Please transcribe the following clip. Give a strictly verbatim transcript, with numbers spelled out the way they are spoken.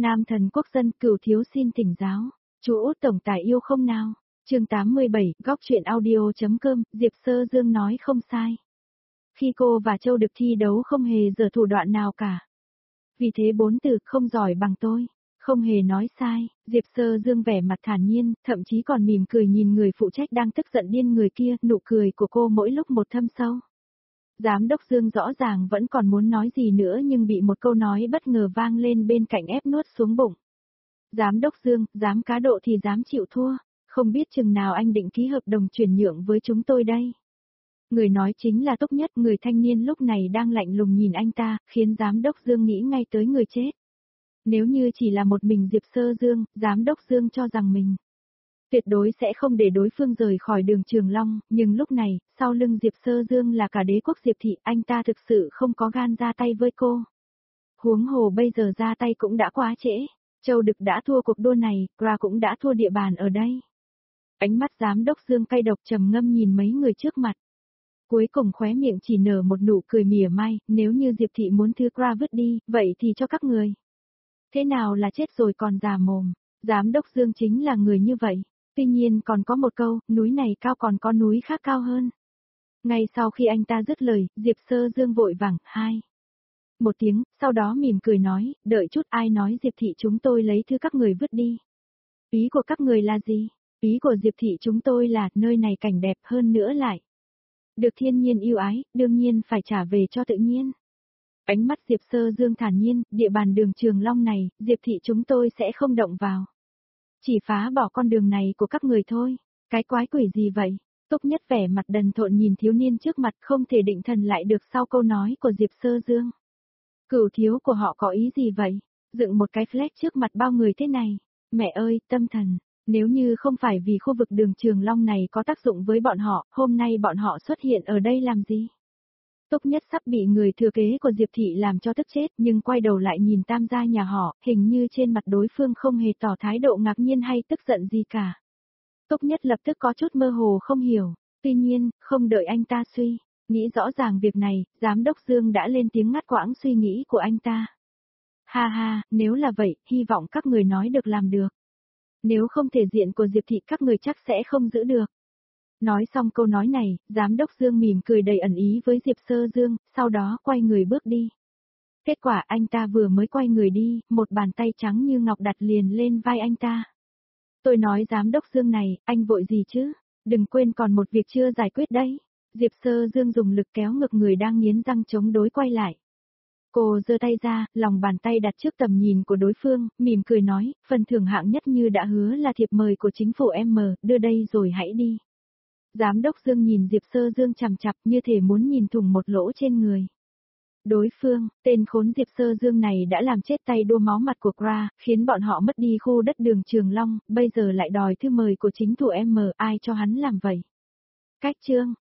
Nam thần quốc dân cửu thiếu xin thỉnh giáo. Chú Út tổng tài yêu không nào? Chương tám mươi bảy, góc truyện audio.com, Diệp Sơ Dương nói không sai. Khi cô và Châu được thi đấu không hề giở thủ đoạn nào cả. Vì thế bốn từ không giỏi bằng tôi, không hề nói sai, Diệp Sơ Dương vẻ mặt thản nhiên, thậm chí còn mỉm cười nhìn người phụ trách đang tức giận điên người kia, nụ cười của cô mỗi lúc một thâm sâu. Giám đốc Dương rõ ràng vẫn còn muốn nói gì nữa nhưng bị một câu nói bất ngờ vang lên bên cạnh ép nuốt xuống bụng. Giám đốc Dương, dám cá độ thì dám chịu thua, không biết chừng nào anh định ký hợp đồng chuyển nhượng với chúng tôi đây. Người nói chính là Túc Nhất, người thanh niên lúc này đang lạnh lùng nhìn anh ta, khiến giám đốc Dương nghĩ ngay tới người chết. Nếu như chỉ là một mình Diệp Sơ Dương, giám đốc Dương cho rằng mình tuyệt đối sẽ không để đối phương rời khỏi đường Trường Long, nhưng lúc này, sau lưng Diệp Sơ Dương là cả đế quốc Diệp Thị, anh ta thực sự không có gan ra tay với cô. Huống hồ bây giờ ra tay cũng đã quá trễ, Châu Đực đã thua cuộc đua này, Gra cũng đã thua địa bàn ở đây. Ánh mắt giám đốc Dương cay độc trầm ngâm nhìn mấy người trước mặt. Cuối cùng khóe miệng chỉ nở một nụ cười mỉa mai, nếu như Diệp Thị muốn thứ Gra vứt đi, vậy thì cho các người. Thế nào là chết rồi còn già mồm, giám đốc Dương chính là người như vậy. Tuy nhiên còn có một câu, núi này cao còn có núi khác cao hơn. Ngay sau khi anh ta dứt lời, Diệp Sơ Dương vội vàng, hai. Một tiếng, sau đó mỉm cười nói, đợi chút ai nói Diệp Thị chúng tôi lấy thứ các người vứt đi. Ý của các người là gì? Ý của Diệp Thị chúng tôi là, nơi này cảnh đẹp hơn nữa lại. Được thiên nhiên yêu ái, đương nhiên phải trả về cho tự nhiên. Ánh mắt Diệp Sơ Dương thản nhiên, địa bàn đường Trường Long này, Diệp Thị chúng tôi sẽ không động vào. Chỉ phá bỏ con đường này của các người thôi. Cái quái quỷ gì vậy? Túc Nhất vẻ mặt đần thộn nhìn thiếu niên trước mặt không thể định thần lại được sau câu nói của Diệp Sơ Dương. Cửu thiếu của họ có ý gì vậy? Dựng một cái flag trước mặt bao người thế này. Mẹ ơi, tâm thần, nếu như không phải vì khu vực đường Trường Long này có tác dụng với bọn họ, hôm nay bọn họ xuất hiện ở đây làm gì? Túc Nhất sắp bị người thừa kế của Diệp Thị làm cho tức chết, nhưng quay đầu lại nhìn tam gia nhà họ, hình như trên mặt đối phương không hề tỏ thái độ ngạc nhiên hay tức giận gì cả. Túc Nhất lập tức có chút mơ hồ không hiểu, tuy nhiên, không đợi anh ta suy, nghĩ rõ ràng việc này, giám đốc Dương đã lên tiếng ngắt quãng suy nghĩ của anh ta. Ha ha, nếu là vậy, hy vọng các người nói được làm được. Nếu không thể diện của Diệp Thị các người chắc sẽ không giữ được. Nói xong câu nói này, giám đốc Dương mỉm cười đầy ẩn ý với Diệp Sơ Dương, sau đó quay người bước đi. Kết quả anh ta vừa mới quay người đi, một bàn tay trắng như ngọc đặt liền lên vai anh ta. Tôi nói giám đốc Dương này, anh vội gì chứ? Đừng quên còn một việc chưa giải quyết đấy. Diệp Sơ Dương dùng lực kéo ngực người đang nghiến răng chống đối quay lại. Cô giơ tay ra, lòng bàn tay đặt trước tầm nhìn của đối phương, mỉm cười nói, phần thưởng hạng nhất như đã hứa là thiệp mời của chính phủ M, đưa đây rồi hãy đi. Giám đốc Dương nhìn Diệp Sơ Dương chằm chặp như thể muốn nhìn thủng một lỗ trên người. Đối phương, tên khốn Diệp Sơ Dương này đã làm chết tay đua máu mặt của Gra, khiến bọn họ mất đi khu đất đường Trường Long, bây giờ lại đòi thư mời của chính thủ M, ai cho hắn làm vậy? Cách chương,